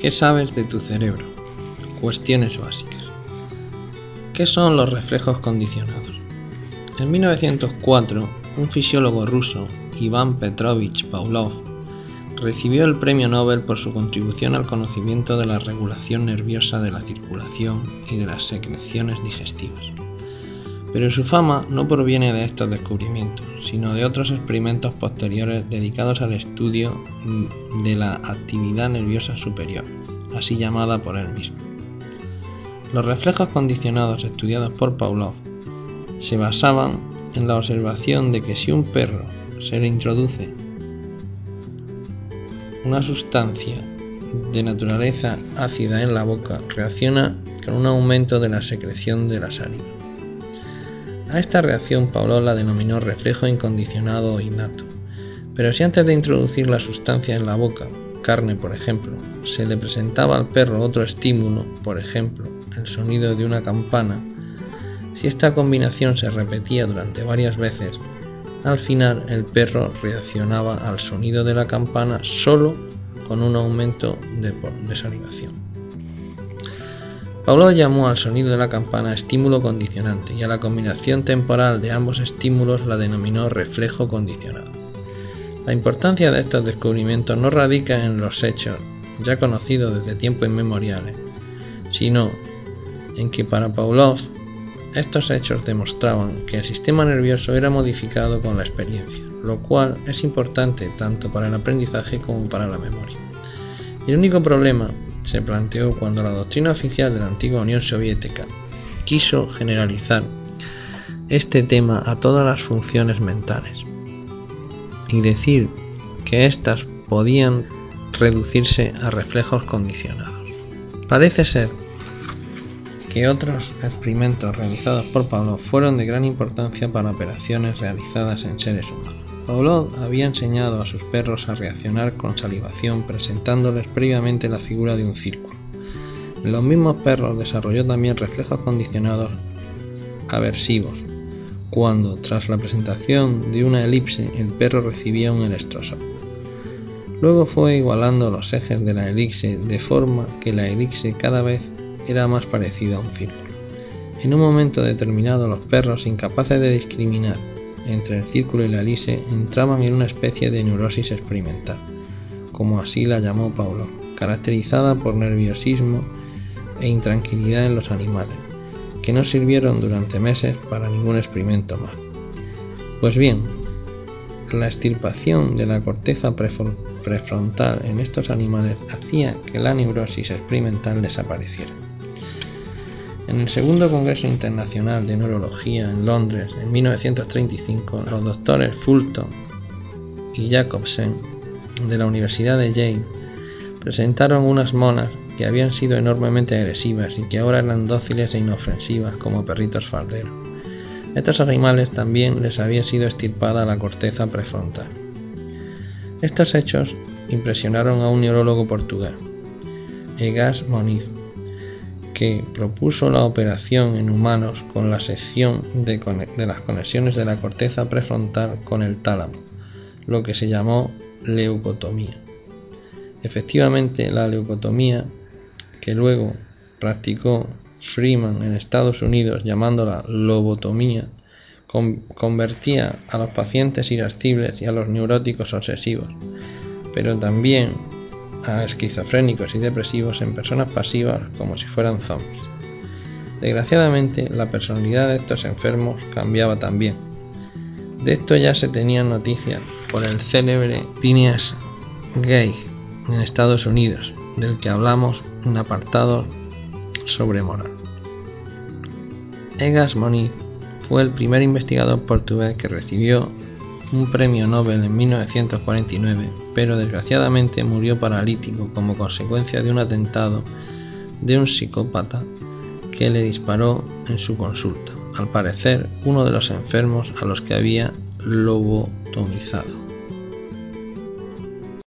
¿Qué sabes de tu cerebro? Cuestiones básicas. ¿Qué son los reflejos condicionados? En 1904, un fisiólogo ruso, Iván Petrovich Pavlov, recibió el premio Nobel por su contribución al conocimiento de la regulación nerviosa de la circulación y de las secreciones digestivas. Pero su fama no proviene de estos descubrimientos, sino de otros experimentos posteriores dedicados al estudio de la actividad nerviosa superior, así llamada por él mismo. Los reflejos condicionados estudiados por Pavlov se basaban en la observación de que si un perro se le introduce una sustancia de naturaleza ácida en la boca, reacciona con un aumento de la secreción de la saliva. A esta reacción Pavlov la denominó reflejo incondicionado o innato, pero si antes de introducir la sustancia en la boca, carne por ejemplo, se le presentaba al perro otro estímulo, por ejemplo, el sonido de una campana, si esta combinación se repetía durante varias veces, al final el perro reaccionaba al sonido de la campana solo con un aumento de salivación. Pavlov llamó al sonido de la campana estímulo condicionante y a la combinación temporal de ambos estímulos la denominó reflejo condicionado. La importancia de estos descubrimientos no radica en los hechos ya conocidos desde tiempos inmemoriales, sino en que para Pavlov estos hechos demostraban que el sistema nervioso era modificado con la experiencia, lo cual es importante tanto para el aprendizaje como para la memoria. El único problema se planteó cuando la doctrina oficial de la antigua Unión Soviética quiso generalizar este tema a todas las funciones mentales y decir que éstas podían reducirse a reflejos condicionados. Parece ser que otros experimentos realizados por Pavlov fueron de gran importancia para operaciones realizadas en seres humanos. Pavlov había enseñado a sus perros a reaccionar con salivación presentándoles previamente la figura de un círculo. En los mismos perros desarrolló también reflejos condicionados aversivos, cuando, tras la presentación de una elipse, el perro recibía un electroshock. Luego fue igualando los ejes de la elipse de forma que la elipse cada vez era más parecida a un círculo. En un momento determinado, los perros, incapaces de discriminar entre el círculo y la elipse, entraban en una especie de neurosis experimental, como así la llamó Pavlov, caracterizada por nerviosismo e intranquilidad en los animales, que no sirvieron durante meses para ningún experimento más. Pues bien, la extirpación de la corteza prefrontal en estos animales hacía que la neurosis experimental desapareciera. En el segundo Congreso Internacional de Neurología en Londres en 1935, los doctores Fulton y Jacobsen de la Universidad de Yale presentaron unas monas que habían sido enormemente agresivas y que ahora eran dóciles e inofensivas como perritos falderos. A estos animales también les había sido extirpada la corteza prefrontal. Estos hechos impresionaron a un neurólogo portugués, Egas Moniz, que propuso la operación en humanos con la sección de las conexiones de la corteza prefrontal con el tálamo, lo que se llamó leucotomía. Efectivamente, la leucotomía, que luego practicó Freeman en Estados Unidos llamándola lobotomía, convertía a los pacientes irascibles y a los neuróticos obsesivos, pero también a esquizofrénicos y depresivos en personas pasivas como si fueran zombies. Desgraciadamente, la personalidad de estos enfermos cambiaba también. De esto ya se tenían noticias por el célebre Phineas Gage en Estados Unidos, del que hablamos en un apartado sobre moral. Egas Moniz fue el primer investigador portugués que recibió un premio Nobel en 1949, pero desgraciadamente murió paralítico como consecuencia de un atentado de un psicópata que le disparó en su consulta, al parecer uno de los enfermos a los que había lobotomizado.